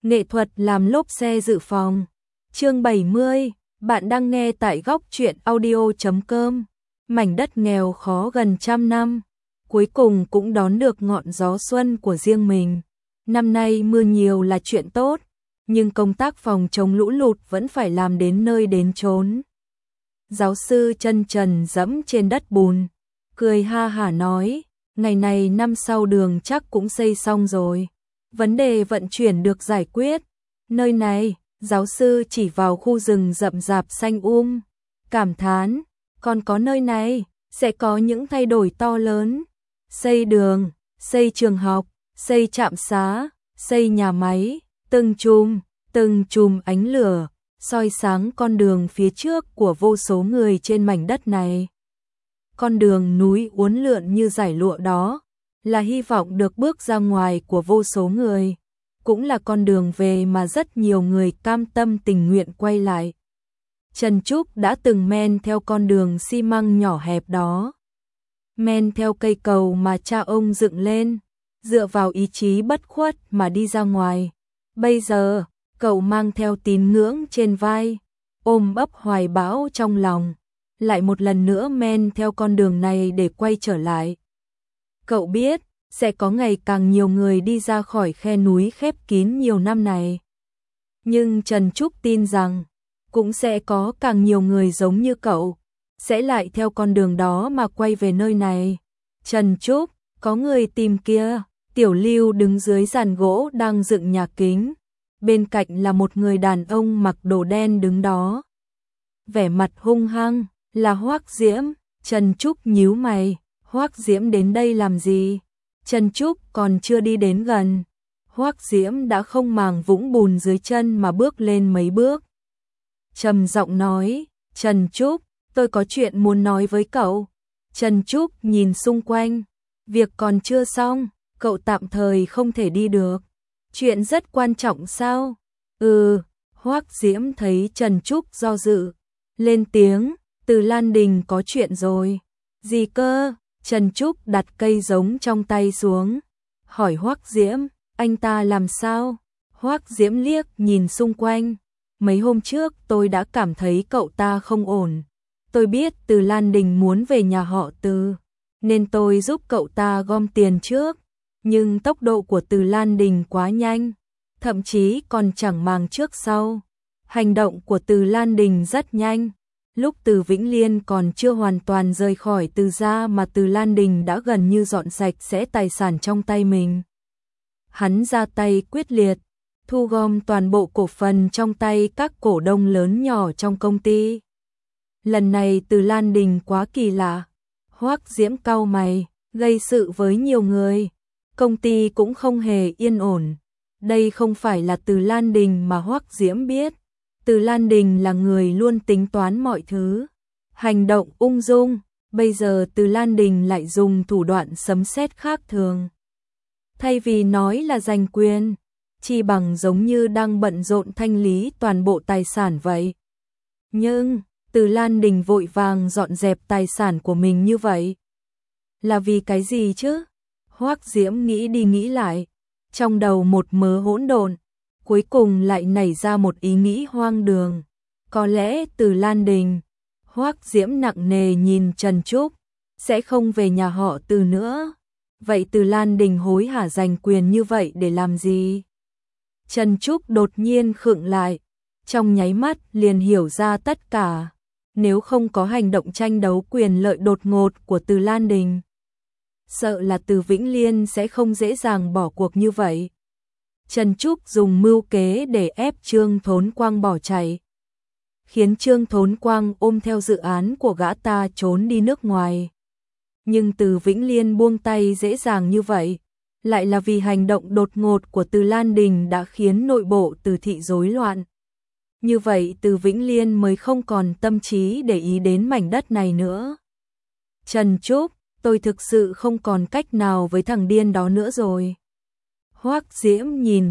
Nghệ thuật làm lốp xe dự phòng. Chương 70, bạn đang nghe tại góc truyện audio.com. Mảnh đất nghèo khó gần trăm năm, cuối cùng cũng đón được ngọn gió xuân của riêng mình. Năm nay mưa nhiều là chuyện tốt, nhưng công tác phòng chống lũ lụt vẫn phải làm đến nơi đến chốn. Giáo sư chân trần dẫm trên đất bùn, cười ha hả nói, ngày này năm sau đường chắc cũng xây xong rồi. Vấn đề vận chuyển được giải quyết. Nơi này, giáo sư chỉ vào khu rừng rậm rạp xanh cảm thán, còn có nơi này, sẽ có những thay đổi to lớn. Xây đường, xây trường học, xây trạm xá, xây nhà máy, từng chùm ánh lửa, soi sáng con đường phía trước của vô số người trên mảnh đất này. Con đường núi uốn lượn như dải lụa đó, là hy vọng được bước ra ngoài của vô số người, cũng là con đường về mà rất nhiều người cam tâm tình nguyện quay lại. Trần Trúc đã từng men theo con đường xi măng nhỏ hẹp đó, men theo cây cầu mà cha ông dựng lên, dựa vào ý chí bất khuất mà đi ra ngoài. Bây giờ, cậu mang theo tín ngưỡng trên vai, ôm ấp hoài bão trong lòng, lại một lần nữa men theo con đường này để quay trở lại. Cậu biết, sẽ có ngày càng nhiều người đi ra khỏi khe núi khép kín nhiều năm này. Nhưng Trần Trúc tin rằng, cũng sẽ có càng nhiều người giống như cậu, sẽ lại theo con đường đó mà quay về nơi này. Trần Trúc, có người tìm kia. Tiểu Lưu đứng dưới giàn gỗ đang dựng nhà kính. Bên cạnh là một người đàn ông mặc đồ đen đứng đó. Vẻ mặt hung hăng, là Hoắc Diễm. Trần Trúc nhíu mày, Hoắc Diễm đến đây làm gì? Trần Trúc còn chưa đi đến gần, Hoắc Diễm đã không màng vũng bùn dưới chân mà bước lên mấy bước. Trầm giọng nói, Trần Trúc, tôi có chuyện muốn nói với cậu. Trần Trúc nhìn xung quanh, việc còn chưa xong, cậu tạm thời không thể đi được. Chuyện rất quan trọng sao? Hoắc Diễm thấy Trần Trúc do dự, lên tiếng, Từ Lan Đình có chuyện rồi. Gì cơ? Trần Trúc đặt cây giống trong tay xuống, hỏi Hoắc Diễm, anh ta làm sao? Hoắc Diễm liếc nhìn xung quanh, mấy hôm trước tôi đã cảm thấy cậu ta không ổn. Tôi biết Từ Lan Đình muốn về nhà họ Từ, nên tôi giúp cậu ta gom tiền trước. Nhưng tốc độ của Từ Lan Đình quá nhanh, thậm chí còn chẳng màng trước sau. Hành động của Từ Lan Đình rất nhanh. Lúc Từ Vĩnh Liên còn chưa hoàn toàn rời khỏi Từ gia mà Từ Lan Đình đã gần như dọn sạch sẽ tài sản trong tay mình. Hắn ra tay quyết liệt, thu gom toàn bộ cổ phần trong tay các cổ đông lớn nhỏ trong công ty. Lần này Từ Lan Đình quá kỳ lạ. Hoắc Diễm cau mày, gây sự với nhiều người. Công ty cũng không hề yên ổn. Đây không phải là Từ Lan Đình mà Hoắc Diễm biết. Từ Lan Đình là người luôn tính toán mọi thứ, hành động ung dung. Bây giờ Từ Lan Đình lại dùng thủ đoạn sấm sét khác thường. Thay vì nói là giành quyền, chi bằng giống như đang bận rộn thanh lý toàn bộ tài sản vậy. Nhưng Từ Lan Đình vội vàng dọn dẹp tài sản của mình như vậy, là vì cái gì chứ? Hoắc Diễm nghĩ đi nghĩ lại, trong đầu một mớ hỗn độn, cuối cùng lại nảy ra một ý nghĩ hoang đường. Có lẽ Từ Lan Đình, Hoắc Diễm nặng nề nhìn Trần Trúc, sẽ không về nhà họ Từ nữa. Vậy Từ Lan Đình hối hả giành quyền như vậy để làm gì? Trần Trúc đột nhiên khựng lại, trong nháy mắt liền hiểu ra tất cả. Nếu không có hành động tranh đấu quyền lợi đột ngột của Từ Lan Đình, sợ là Từ Vĩnh Liên sẽ không dễ dàng bỏ cuộc như vậy. Trần Trúc dùng mưu kế để ép Trương Thốn Quang bỏ chạy, khiến Trương Thốn Quang ôm theo dự án của gã ta trốn đi nước ngoài. Nhưng Từ Vĩnh Liên buông tay dễ dàng như vậy, lại là vì hành động đột ngột của Từ Lan Đình đã khiến nội bộ Từ thị rối loạn. Như vậy Từ Vĩnh Liên mới không còn tâm trí để ý đến mảnh đất này nữa. Trần Trúc, tôi thực sự không còn cách nào với thằng điên đó nữa rồi. Hoắc Diễm nhìn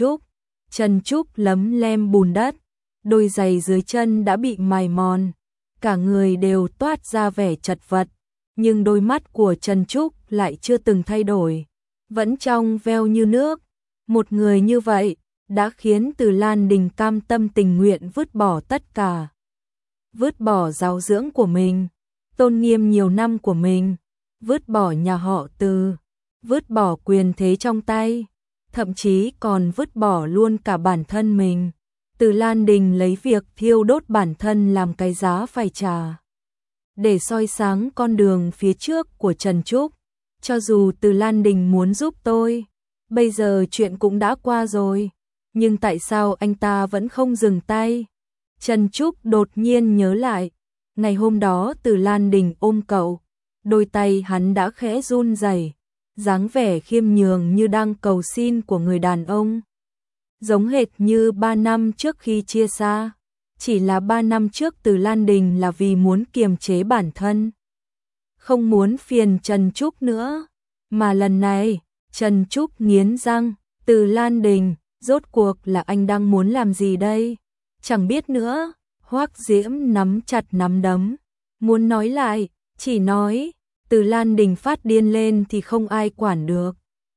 Trần Trúc lấm lem bùn đất, đôi giày dưới chân đã bị mài mòn, cả người đều toát ra vẻ chật vật, nhưng đôi mắt của Trần Trúc lại chưa từng thay đổi, vẫn trong veo như nước. Một người như vậy, đã khiến Từ Lan Đình cam tâm tình nguyện vứt bỏ tất cả. Vứt bỏ giáo dưỡng của mình, tôn nghiêm nhiều năm của mình, vứt bỏ nhà họ Từ, vứt bỏ quyền thế trong tay, thậm chí còn vứt bỏ luôn cả bản thân mình. Từ Lan Đình lấy việc thiêu đốt bản thân làm cái giá phải trả, để soi sáng con đường phía trước của Trần Trúc. Cho dù Từ Lan Đình muốn giúp tôi, bây giờ chuyện cũng đã qua rồi, nhưng tại sao anh ta vẫn không dừng tay? Trần Trúc đột nhiên nhớ lại, ngày hôm đó Từ Lan Đình ôm cậu, đôi tay hắn đã khẽ run rẩy, dáng vẻ khiêm nhường như đang cầu xin của người đàn ông. Giống hệt như 3 năm trước khi chia xa, chỉ là 3 năm trước Từ Lan Đình là vì muốn kiềm chế bản thân, không muốn phiền Trần Trúc nữa, mà lần này, Trần Trúc nghiến răng, Từ Lan Đình, rốt cuộc là anh đang muốn làm gì đây? Chẳng biết nữa. Hoắc Diễm nắm chặt nắm đấm, muốn nói lại, chỉ nói, Từ Lan Đình phát điên lên thì không ai quản được.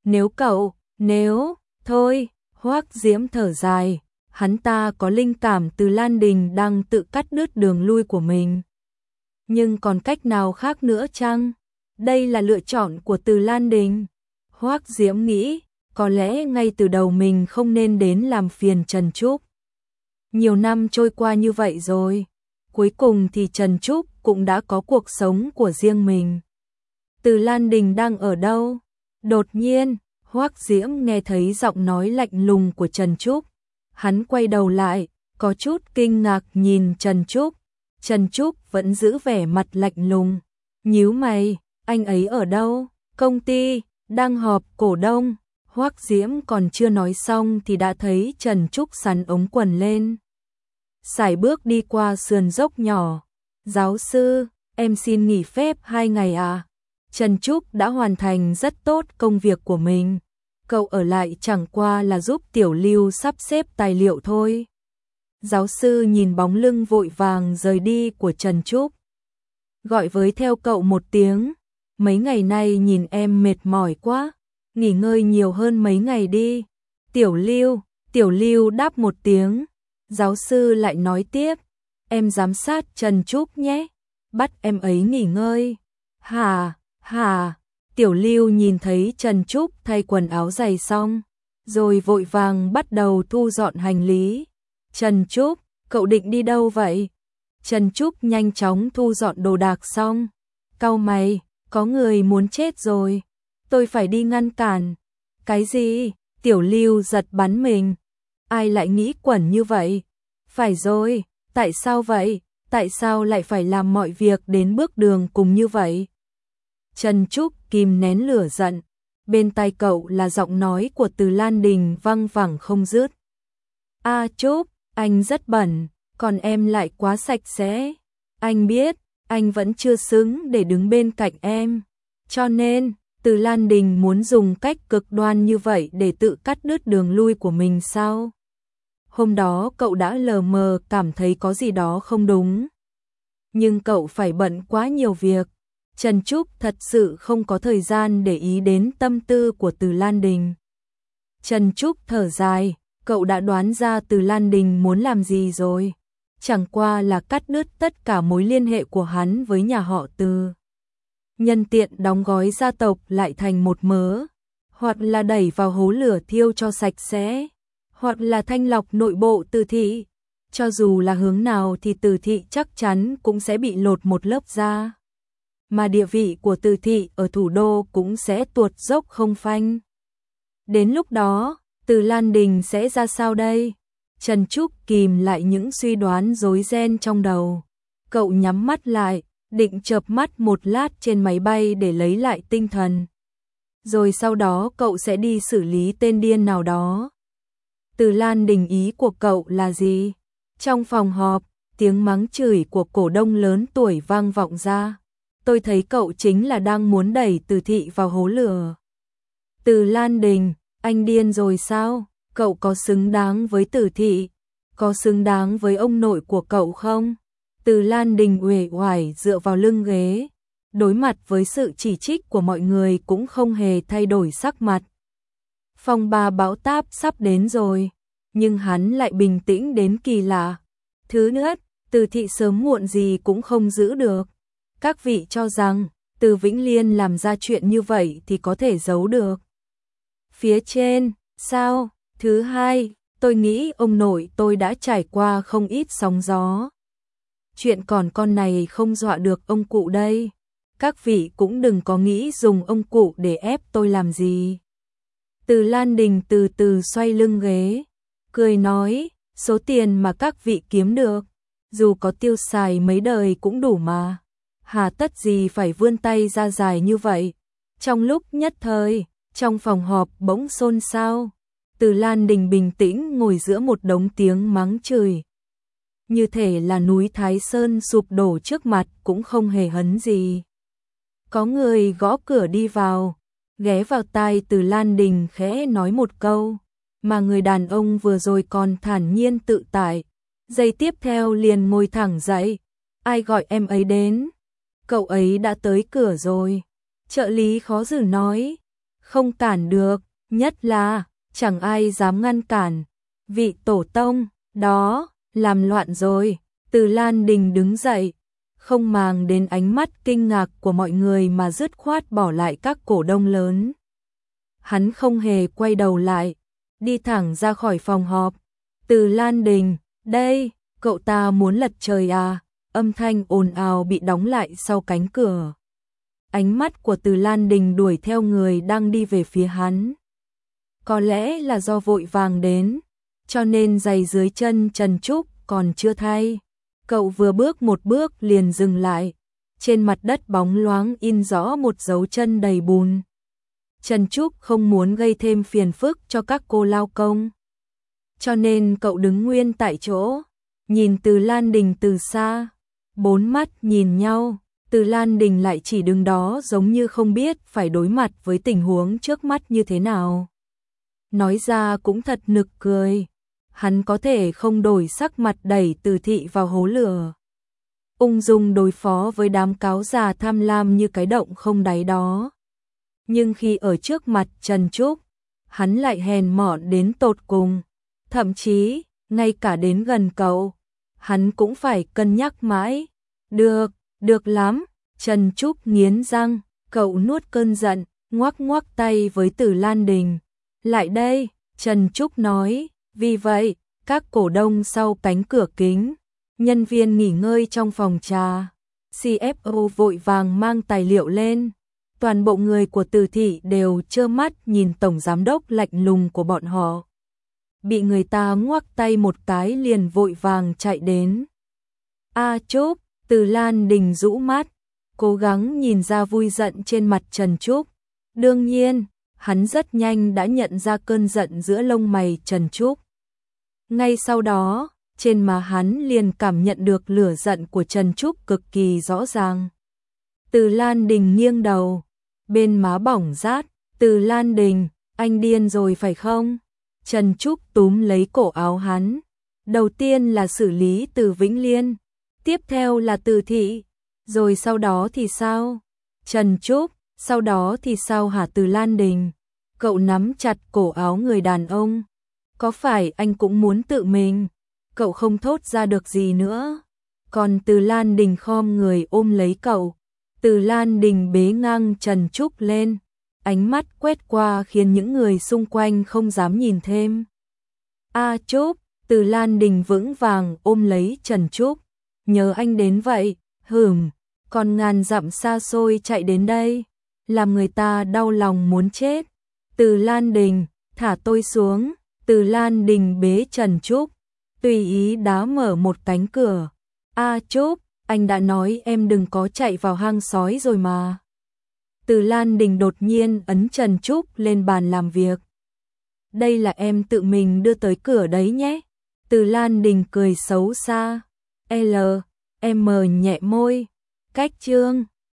Nếu, thôi, Hoắc Diễm thở dài, hắn ta có linh cảm Từ Lan Đình đang tự cắt đứt đường lui của mình. Nhưng còn cách nào khác nữa chăng? Đây là lựa chọn của Từ Lan Đình. Hoắc Diễm nghĩ, có lẽ ngay từ đầu mình không nên đến làm phiền Trần Trúc. Nhiều năm trôi qua như vậy rồi, cuối cùng thì Trần Trúc cũng đã có cuộc sống của riêng mình. Từ Lan Đình đang ở đâu? Đột nhiên, Hoắc Diễm nghe thấy giọng nói lạnh lùng của Trần Trúc. Hắn quay đầu lại, có chút kinh ngạc nhìn Trần Trúc. Trần Trúc vẫn giữ vẻ mặt lạnh lùng. Nhíu mày, anh ấy ở đâu? Công ty, đang họp cổ đông. Hoắc Diễm còn chưa nói xong thì đã thấy Trần Trúc xắn ống quần lên, sải bước đi qua sườn dốc nhỏ. Giáo sư, em xin nghỉ phép 2 ngày à? Trần Trúc đã hoàn thành rất tốt công việc của mình. Cậu ở lại chẳng qua là giúp Tiểu Lưu sắp xếp tài liệu thôi. Giáo sư nhìn bóng lưng vội vàng rời đi của Trần Trúc, gọi với theo cậu một tiếng. Mấy ngày nay nhìn em mệt mỏi quá, nghỉ ngơi nhiều hơn mấy ngày đi. Tiểu Lưu đáp một tiếng. Giáo sư lại nói tiếp, em giám sát Trần Trúc nhé, bắt em ấy nghỉ ngơi. Hả, Tiểu Lưu nhìn thấy Trần Trúc thay quần áo giày xong, rồi vội vàng bắt đầu thu dọn hành lý. Trần Trúc, cậu định đi đâu vậy? Trần Trúc nhanh chóng thu dọn đồ đạc xong, cau mày, có người muốn chết rồi, tôi phải đi ngăn cản. Cái gì? Tiểu Lưu giật bắn mình. Ai lại nghĩ quẩn như vậy? Phải rồi, tại sao vậy? Tại sao lại phải làm mọi việc đến bước đường cùng như vậy? Trần Trúc kìm nén lửa giận, bên tai cậu là giọng nói của Từ Lan Đình văng vẳng không dứt. A Trúc, anh rất bẩn, còn em lại quá sạch sẽ. Anh biết, anh vẫn chưa xứng để đứng bên cạnh em. Cho nên, Từ Lan Đình muốn dùng cách cực đoan như vậy để tự cắt đứt đường lui của mình sao? Hôm đó cậu đã lờ mờ cảm thấy có gì đó không đúng. Nhưng cậu phải bận quá nhiều việc. Trần Trúc thật sự không có thời gian để ý đến tâm tư của Từ Lan Đình. Trần Trúc thở dài, cậu đã đoán ra Từ Lan Đình muốn làm gì rồi. Chẳng qua là cắt đứt tất cả mối liên hệ của hắn với nhà họ Từ. Nhân tiện đóng gói gia tộc lại thành một mớ, hoặc là đẩy vào hố lửa thiêu cho sạch sẽ, hoặc là thanh lọc nội bộ Từ thị. Cho dù là hướng nào thì Từ thị chắc chắn cũng sẽ bị lột một lớp da. Mà địa vị của Từ thị ở thủ đô cũng sẽ tuột dốc không phanh. Đến lúc đó, Từ Lan Đình sẽ ra sao đây? Trần Trúc kìm lại những suy đoán rối ren trong đầu. Cậu nhắm mắt lại, định chợp mắt một lát trên máy bay để lấy lại tinh thần. Rồi sau đó cậu sẽ đi xử lý tên điên nào đó. Từ Lan Đình, ý của cậu là gì? Trong phòng họp, tiếng mắng chửi của cổ đông lớn tuổi vang vọng ra. Tôi thấy cậu chính là đang muốn đẩy Từ thị vào hố lửa. Từ Lan Đình, anh điên rồi sao? Cậu có xứng đáng với Từ thị? Có xứng đáng với ông nội của cậu không? Từ Lan Đình uể oải dựa vào lưng ghế, đối mặt với sự chỉ trích của mọi người cũng không hề thay đổi sắc mặt. Phong ba bão táp sắp đến rồi, nhưng hắn lại bình tĩnh đến kỳ lạ. Thứ nhất, Từ Thị sớm muộn gì cũng không giữ được. Các vị cho rằng, Từ Vĩnh Liên làm ra chuyện như vậy thì có thể giấu được phía trên, sao? Thứ hai, tôi nghĩ ông nội tôi đã trải qua không ít sóng gió. Chuyện còn con này không dọa được ông cụ đây. Các vị cũng đừng có nghĩ dùng ông cụ để ép tôi làm gì. Từ Lan Đình từ từ xoay lưng ghế, cười nói, số tiền mà các vị kiếm được, dù có tiêu xài mấy đời cũng đủ mà. Hà tất gì phải vươn tay ra dài như vậy. Trong lúc nhất thời, trong phòng họp bỗng xôn xao. Từ Lan Đình bình tĩnh ngồi giữa một đống tiếng mắng chửi. Như thể là núi Thái Sơn sụp đổ trước mặt cũng không hề hấn gì. Có người gõ cửa đi vào, ghé vào tai Từ Lan Đình khẽ nói một câu, mà người đàn ông vừa rồi còn thản nhiên tự tại. Giây tiếp theo liền ngồi thẳng dậy. Ai gọi em ấy đến? Cậu ấy đã tới cửa rồi. Trợ lý khó xử nói. Không cản được, nhất là chẳng ai dám ngăn cản. Vị tổ tông, đó, làm loạn rồi. Từ Lan Đình đứng dậy, không màng đến ánh mắt kinh ngạc của mọi người mà dứt khoát bỏ lại các cổ đông lớn. Hắn không hề quay đầu lại, đi thẳng ra khỏi phòng họp. Từ Lan Đình, đây, cậu ta muốn lật trời à? Âm thanh ồn ào bị đóng lại sau cánh cửa. Ánh mắt của Từ Lan Đình đuổi theo người đang đi về phía hắn. Có lẽ là do vội vàng đến, cho nên giày dưới chân Trần Trúc còn chưa thay. Cậu vừa bước một bước liền dừng lại. Trên mặt đất bóng loáng in rõ một dấu chân đầy bùn. Trần Trúc không muốn gây thêm phiền phức cho các cô lao công, cho nên cậu đứng nguyên tại chỗ, nhìn Từ Lan Đình từ xa. Bốn mắt nhìn nhau, Từ Lan Đình lại chỉ đứng đó giống như không biết phải đối mặt với tình huống trước mắt như thế nào. Nói ra cũng thật nực cười, hắn có thể không đổi sắc mặt đẩy Từ Thị vào hố lửa, ung dung đối phó với đám cáo già tham lam như cái động không đáy đó. Nhưng khi ở trước mặt Trần Trúc, hắn lại hèn mọn đến tột cùng, thậm chí, ngay cả đến gần cậu, hắn cũng phải cân nhắc mãi. Được lắm, Trần Trúc nghiến răng, cậu nuốt cơn giận, ngoắc ngoắc tay với Từ Lan Đình. Lại đây, Trần Trúc nói, vì vậy, các cổ đông sau cánh cửa kính, nhân viên nghỉ ngơi trong phòng trà, CFO vội vàng mang tài liệu lên. Toàn bộ người của Từ Thị đều trơ mắt nhìn tổng giám đốc lạnh lùng của bọn họ. Bị người ta ngoắc tay một cái liền vội vàng chạy đến. A Trúc, Từ Lan Đình rũ mắt, cố gắng nhìn ra vui giận trên mặt Trần Trúc. Đương nhiên, hắn rất nhanh đã nhận ra cơn giận giữa lông mày Trần Trúc. Ngay sau đó, trên má hắn liền cảm nhận được lửa giận của Trần Trúc cực kỳ rõ ràng. Từ Lan Đình nghiêng đầu, bên má bỏng rát. Từ Lan Đình, anh điên rồi phải không? Trần Trúc túm lấy cổ áo hắn. Đầu tiên là xử lý Từ Vĩnh Liên, tiếp theo là Từ Thị, rồi sau đó thì sao? Trần Trúc, sau đó thì sao hả Từ Lan Đình? Cậu nắm chặt cổ áo người đàn ông. Có phải anh cũng muốn tự mình? Cậu không thốt ra được gì nữa. Còn Từ Lan Đình khom người ôm lấy cậu. Từ Lan Đình bế ngang Trần Trúc lên, ánh mắt quét qua khiến những người xung quanh không dám nhìn thêm. A Trúc, Từ Lan Đình vững vàng ôm lấy Trần Trúc. Nhớ anh đến vậy, còn ngàn dặm xa xôi chạy đến đây, làm người ta đau lòng muốn chết. Từ Lan Đình, thả tôi xuống. Từ Lan Đình bế Trần Trúc, tùy ý đá mở một cánh cửa. A Trúc, anh đã nói em đừng có chạy vào hang sói rồi mà. Từ Lan Đình đột nhiên ấn Trần Trúc lên bàn làm việc. Đây là em tự mình đưa tới cửa đấy nhé. Từ Lan Đình cười xấu xa. M nhẹ môi. Cách chương